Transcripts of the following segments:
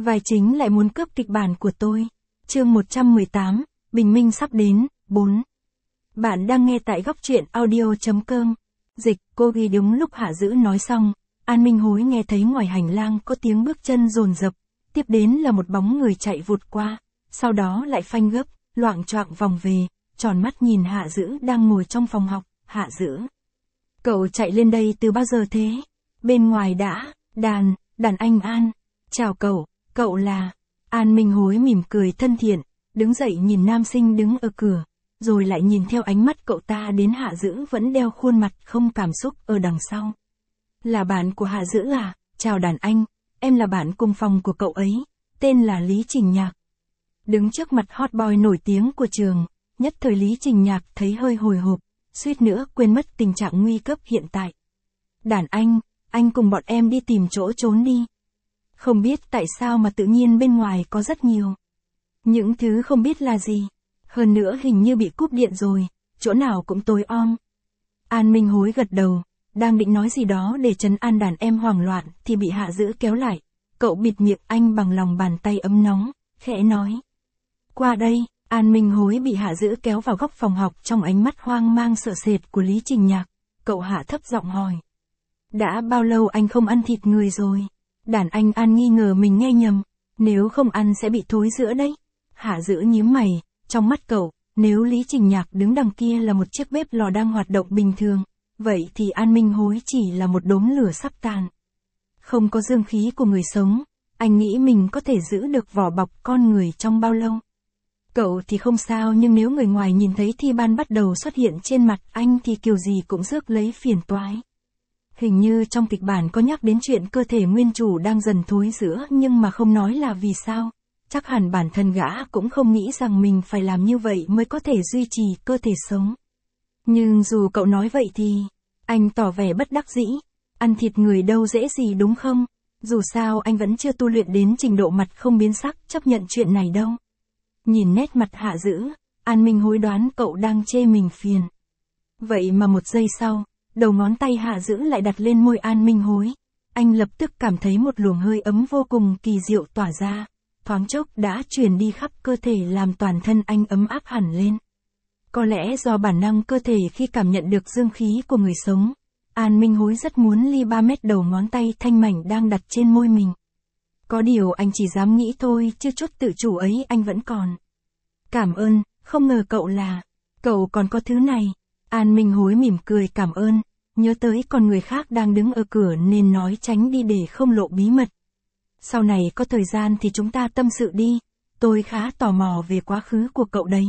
Vai chính lại muốn cướp kịch bản của tôi. Chương 118, bình minh sắp đến, 4. Bạn đang nghe tại góc truyện audio.com. Dịch, cô ghi đúng lúc Hạ Dữ nói xong, An Minh Hối nghe thấy ngoài hành lang có tiếng bước chân dồn dập, tiếp đến là một bóng người chạy vụt qua, sau đó lại phanh gấp, loạng choạng vòng về, tròn mắt nhìn Hạ Dữ đang ngồi trong phòng học. Hạ Dữ, cậu chạy lên đây từ bao giờ thế? Bên ngoài đã, đàn anh An. Chào cậu là... An Minh Hối mỉm cười thân thiện, đứng dậy nhìn nam sinh đứng ở cửa, rồi lại nhìn theo ánh mắt cậu ta đến Hạ Dữ vẫn đeo khuôn mặt không cảm xúc ở đằng sau. Là bạn của Hạ Dữ à? Chào đàn anh, em là bạn cùng phòng của cậu ấy, tên là Lý Trình Nhạc. Đứng trước mặt hot boy nổi tiếng của trường, nhất thời Lý Trình Nhạc thấy hơi hồi hộp, suýt nữa quên mất tình trạng nguy cấp hiện tại. Đàn anh cùng bọn em đi tìm chỗ trốn đi. Không biết tại sao mà tự nhiên bên ngoài có rất nhiều. Những thứ không biết là gì. Hơn nữa hình như bị cúp điện rồi, chỗ nào cũng tối om. An Minh Hối gật đầu, đang định nói gì đó để trấn an đàn em hoảng loạn thì bị Hạ Dữ kéo lại. Cậu bịt miệng anh bằng lòng bàn tay ấm nóng, khẽ nói. Qua đây. An Minh Hối bị Hạ Dữ kéo vào góc phòng học trong ánh mắt hoang mang sợ sệt của Lý Trình Nhạc. Cậu hạ thấp giọng hỏi. Đã bao lâu anh không ăn thịt người rồi? Đàn anh An nghi ngờ mình nghe nhầm. Nếu không ăn sẽ bị thối rữa đấy. Hạ Dữ nhíu mày, trong mắt cậu, nếu Lý Trình Nhạc đứng đằng kia là một chiếc bếp lò đang hoạt động bình thường, vậy thì An Minh Hối chỉ là một đốm lửa sắp tàn. Không có dương khí của người sống, anh nghĩ mình có thể giữ được vỏ bọc con người trong bao lâu? Cậu thì không sao, nhưng nếu người ngoài nhìn thấy thi ban bắt đầu xuất hiện trên mặt anh thì kiểu gì cũng rước lấy phiền toái. Hình như trong kịch bản có nhắc đến chuyện cơ thể nguyên chủ đang dần thối rữa nhưng mà không nói là vì sao. Chắc hẳn bản thân gã cũng không nghĩ rằng mình phải làm như vậy mới có thể duy trì cơ thể sống. Nhưng dù cậu nói vậy thì, anh tỏ vẻ bất đắc dĩ. Ăn thịt người đâu dễ gì đúng không? Dù sao anh vẫn chưa tu luyện đến trình độ mặt không biến sắc chấp nhận chuyện này đâu. Nhìn nét mặt Hạ Dữ, An Minh Hối đoán cậu đang chê mình phiền. Vậy mà một giây sau, đầu ngón tay Hạ Dữ lại đặt lên môi An Minh Hối. Anh lập tức cảm thấy một luồng hơi ấm vô cùng kỳ diệu tỏa ra, thoáng chốc đã truyền đi khắp cơ thể làm toàn thân anh ấm áp hẳn lên. Có lẽ do bản năng cơ thể khi cảm nhận được dương khí của người sống, An Minh Hối rất muốn ly 3 mét đầu ngón tay thanh mảnh đang đặt trên môi mình. Có điều anh chỉ dám nghĩ thôi chứ chút tự chủ ấy anh vẫn còn. Cảm ơn, không ngờ cậu còn có thứ này. An Minh Hối mỉm cười cảm ơn, nhớ tới còn người khác đang đứng ở cửa nên nói tránh đi để không lộ bí mật. Sau này có thời gian thì chúng ta tâm sự đi, tôi khá tò mò về quá khứ của cậu đấy.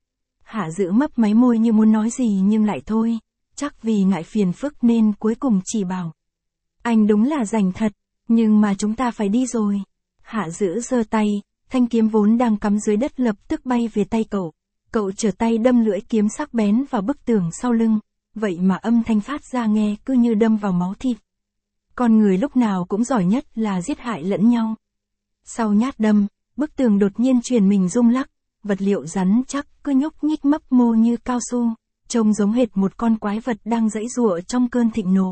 Hạ Dữ mấp máy môi như muốn nói gì nhưng lại thôi, chắc vì ngại phiền phức nên cuối cùng chỉ bảo. Anh đúng là rảnh thật, nhưng mà chúng ta phải đi rồi. Hạ Dữ giơ tay, thanh kiếm vốn đang cắm dưới đất lập tức bay về tay cậu. Cậu trở tay đâm lưỡi kiếm sắc bén vào bức tường sau lưng, vậy mà âm thanh phát ra nghe cứ như đâm vào máu thịt. Con người lúc nào cũng giỏi nhất là giết hại lẫn nhau. Sau nhát đâm, bức tường đột nhiên truyền mình rung lắc, vật liệu rắn chắc cứ nhúc nhích mấp mô như cao su, trông giống hệt một con quái vật đang giãy giụa trong cơn thịnh nộ.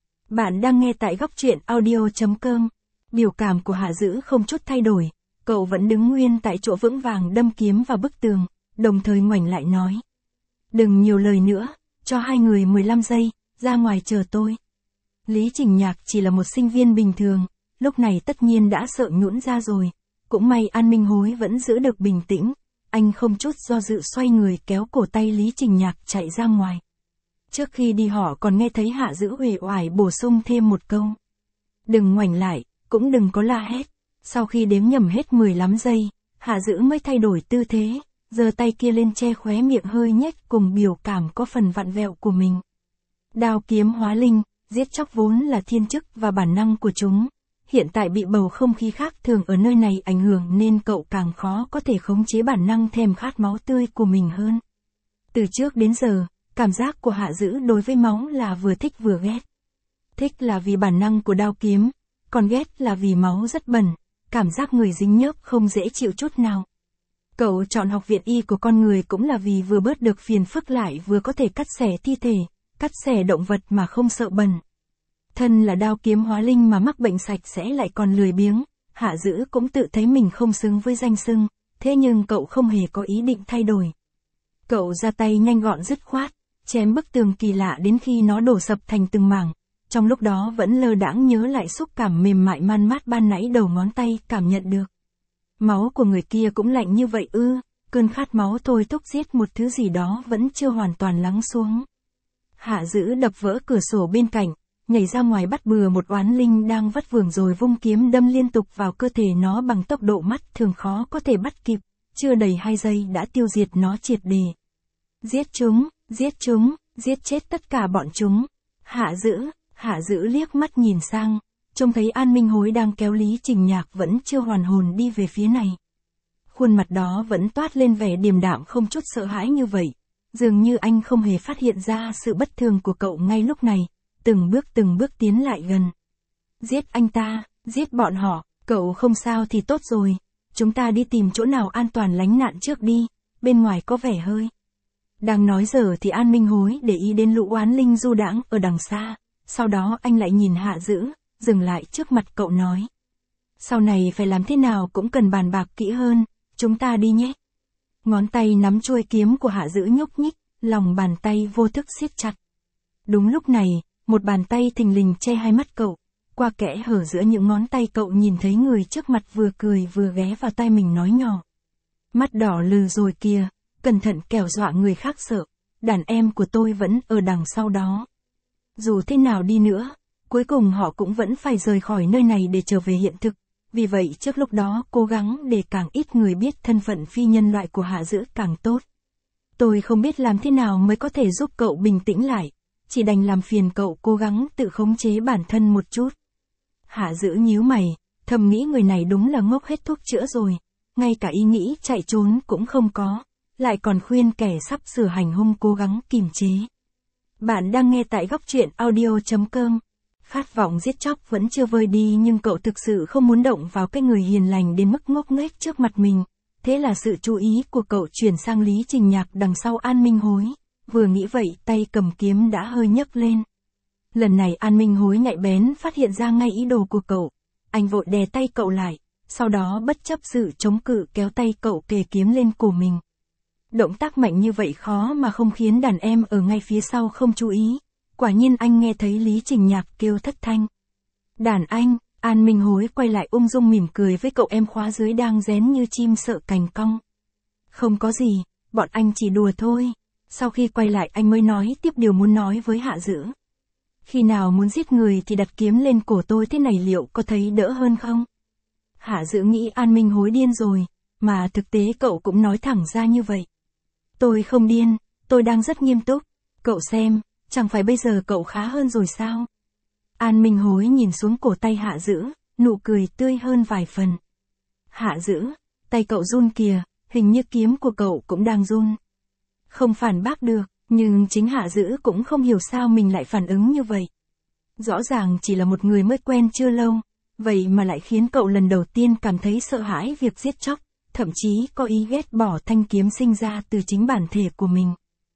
Bạn đang nghe tại góc truyện audio.com. Biểu cảm của Hạ Dữ không chút thay đổi, cậu vẫn đứng nguyên tại chỗ vững vàng đâm kiếm vào bức tường, đồng thời ngoảnh lại nói. Đừng nhiều lời nữa, cho hai người 15 giây, ra ngoài chờ tôi. Lý Trình Nhạc chỉ là một sinh viên bình thường, lúc này tất nhiên đã sợ nhũn ra rồi. Cũng may An Minh Hối vẫn giữ được bình tĩnh, anh không chút do dự xoay người kéo cổ tay Lý Trình Nhạc chạy ra ngoài. Trước khi đi họ còn nghe thấy Hạ Dữ uể oải bổ sung thêm một câu. Đừng ngoảnh lại, cũng đừng có la hét. Sau khi đếm nhầm hết 15 giây, Hạ Dữ mới thay đổi tư thế, giơ tay kia lên che khóe miệng hơi nhếch cùng biểu cảm có phần vặn vẹo của mình. Đao kiếm hóa linh, giết chóc vốn là thiên chức và bản năng của chúng. Hiện tại bị bầu không khí khác thường ở nơi này ảnh hưởng nên cậu càng khó có thể khống chế bản năng thèm khát máu tươi của mình hơn. Từ trước đến giờ, cảm giác của Hạ Dữ đối với máu là vừa thích vừa ghét. Thích là vì bản năng của đao kiếm, còn ghét là vì máu rất bẩn, cảm giác người dính nhớp không dễ chịu chút nào. Cậu chọn học viện y của con người cũng là vì vừa bớt được phiền phức lại vừa có thể cắt xẻ thi thể, cắt xẻ động vật mà không sợ bẩn. Thân là đao kiếm hóa linh mà mắc bệnh sạch sẽ lại còn lười biếng, Hạ Dữ cũng tự thấy mình không xứng với danh xưng, thế nhưng cậu không hề có ý định thay đổi. Cậu ra tay nhanh gọn dứt khoát, chém bức tường kỳ lạ đến khi nó đổ sập thành từng mảng. Trong lúc đó vẫn lơ đãng nhớ lại xúc cảm mềm mại man mát ban nãy đầu ngón tay cảm nhận được. Máu của người kia cũng lạnh như vậy ư? Cơn khát máu thôi thúc giết một thứ gì đó vẫn chưa hoàn toàn lắng xuống. Hạ Dữ đập vỡ cửa sổ bên cạnh, nhảy ra ngoài bắt bừa một oán linh đang vất vưởng rồi vung kiếm đâm liên tục vào cơ thể nó bằng tốc độ mắt thường khó có thể bắt kịp, chưa đầy 2 giây đã tiêu diệt nó triệt để. Giết chúng, giết chết tất cả bọn chúng. Hạ Dữ liếc mắt nhìn sang, trông thấy An Minh Hối đang kéo Lý Trình Nhạc vẫn chưa hoàn hồn đi về phía này. Khuôn mặt đó vẫn toát lên vẻ điềm đạm không chút sợ hãi như vậy, dường như anh không hề phát hiện ra sự bất thường của cậu ngay lúc này, từng bước tiến lại gần. Giết anh ta, giết bọn họ, cậu không sao thì tốt rồi, chúng ta đi tìm chỗ nào an toàn lánh nạn trước đi, bên ngoài có vẻ hơi. Đang nói giờ thì An Minh Hối để ý đến lũ oán linh du đãng ở đằng xa, sau đó anh lại nhìn Hạ Dữ, dừng lại trước mặt cậu nói. Sau này phải làm thế nào cũng cần bàn bạc kỹ hơn, chúng ta đi nhé. Ngón tay nắm chuôi kiếm của Hạ Dữ nhúc nhích, lòng bàn tay vô thức siết chặt. Đúng lúc này, một bàn tay thình lình che hai mắt cậu, qua kẽ hở giữa những ngón tay cậu nhìn thấy người trước mặt vừa cười vừa ghé vào tai mình nói nhỏ. Mắt đỏ lừ rồi kìa, cẩn thận kẻo dọa người khác sợ, đàn em của tôi vẫn ở đằng sau đó. Dù thế nào đi nữa, cuối cùng họ cũng vẫn phải rời khỏi nơi này để trở về hiện thực, vì vậy trước lúc đó cố gắng để càng ít người biết thân phận phi nhân loại của Hạ Dữ càng tốt. Tôi không biết làm thế nào mới có thể giúp cậu bình tĩnh lại, chỉ đành làm phiền cậu cố gắng tự khống chế bản thân một chút. Hạ Dữ nhíu mày, thầm nghĩ người này đúng là ngốc hết thuốc chữa rồi, ngay cả ý nghĩ chạy trốn cũng không có, lại còn khuyên kẻ sắp sửa hành hung cố gắng kìm chế. Bạn đang nghe tại góc truyện audio.com. Khát vọng giết chóc vẫn chưa vơi đi nhưng cậu thực sự không muốn động vào cái người hiền lành đến mức ngốc nghếch trước mặt mình. Thế là sự chú ý của cậu chuyển sang Lý Trình Nhạc đằng sau An Minh Hối. Vừa nghĩ vậy tay cầm kiếm đã hơi nhấc lên. Lần này An Minh Hối nhạy bén phát hiện ra ngay ý đồ của cậu. Anh vội đè tay cậu lại, sau đó bất chấp sự chống cự kéo tay cậu kề kiếm lên cổ mình. Động tác mạnh như vậy khó mà không khiến đàn em ở ngay phía sau không chú ý. Quả nhiên anh nghe thấy Lý Trình Nhạc kêu thất thanh. Đàn anh, An Minh Hối quay lại ung dung mỉm cười với cậu em khóa dưới đang rén như chim sợ cành cong. Không có gì, bọn anh chỉ đùa thôi. Sau khi quay lại anh mới nói tiếp điều muốn nói với Hạ Dữ. Khi nào muốn giết người thì đặt kiếm lên cổ tôi thế này liệu có thấy đỡ hơn không? Hạ Dữ nghĩ An Minh Hối điên rồi, mà thực tế cậu cũng nói thẳng ra như vậy. Tôi không điên, tôi đang rất nghiêm túc. Cậu xem, chẳng phải bây giờ cậu khá hơn rồi sao? An Minh Hối nhìn xuống cổ tay Hạ Dữ, nụ cười tươi hơn vài phần. Hạ Dữ, tay cậu run kìa, hình như kiếm của cậu cũng đang run. Không phản bác được, nhưng chính Hạ Dữ cũng không hiểu sao mình lại phản ứng như vậy. Rõ ràng chỉ là một người mới quen chưa lâu, vậy mà lại khiến cậu lần đầu tiên cảm thấy sợ hãi việc giết chóc, thậm chí có ý ghét bỏ thanh kiếm sinh ra từ chính bản thể của mình.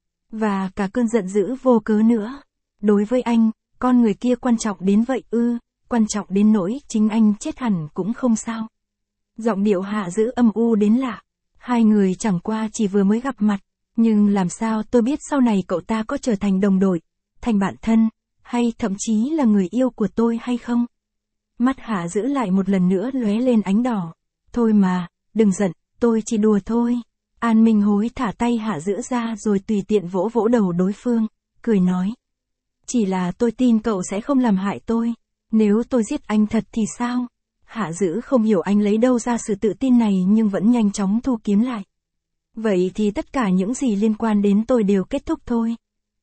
Và cả cơn giận dữ vô cớ nữa. Đối với anh, con người kia quan trọng đến vậy ư, quan trọng đến nỗi chính anh chết hẳn cũng không sao. Giọng điệu Hạ Dữ âm u đến lạ. Hai người chẳng qua chỉ vừa mới gặp mặt, nhưng làm sao tôi biết sau này cậu ta có trở thành đồng đội, thành bạn thân, hay thậm chí là người yêu của tôi hay không? Mắt Hạ Dữ lại một lần nữa lóe lên ánh đỏ. Thôi mà, đừng giận, tôi chỉ đùa thôi. An Minh Hối thả tay Hạ Dữ ra rồi tùy tiện vỗ vỗ đầu đối phương, cười nói. Chỉ là tôi tin cậu sẽ không làm hại tôi. Nếu tôi giết anh thật thì sao? Hạ Dữ không hiểu anh lấy đâu ra sự tự tin này nhưng vẫn nhanh chóng thu kiếm lại. Vậy thì tất cả những gì liên quan đến tôi đều kết thúc thôi.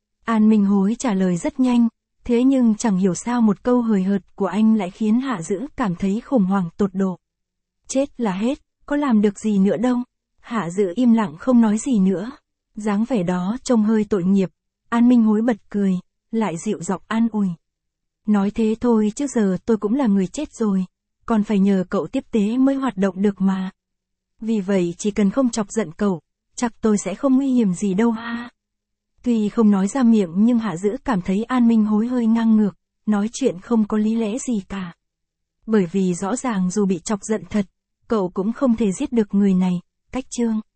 An Minh Hối trả lời rất nhanh, thế nhưng chẳng hiểu sao một câu hời hợt của anh lại khiến Hạ Dữ cảm thấy khủng hoảng tột độ. Chết là hết, có làm được gì nữa đâu. Hạ Dữ im lặng không nói gì nữa. Dáng vẻ đó trông hơi tội nghiệp. An Minh Hối bật cười, lại dịu giọng an ủi. Nói thế thôi chứ giờ tôi cũng là người chết rồi, còn phải nhờ cậu tiếp tế mới hoạt động được mà. Vì vậy chỉ cần không chọc giận cậu, chắc tôi sẽ không nguy hiểm gì đâu ha. Tuy không nói ra miệng nhưng Hạ Dữ cảm thấy An Minh Hối hơi ngang ngược, nói chuyện không có lý lẽ gì cả. Bởi vì rõ ràng dù bị chọc giận thật, cậu cũng không thể giết được người này, cách chương.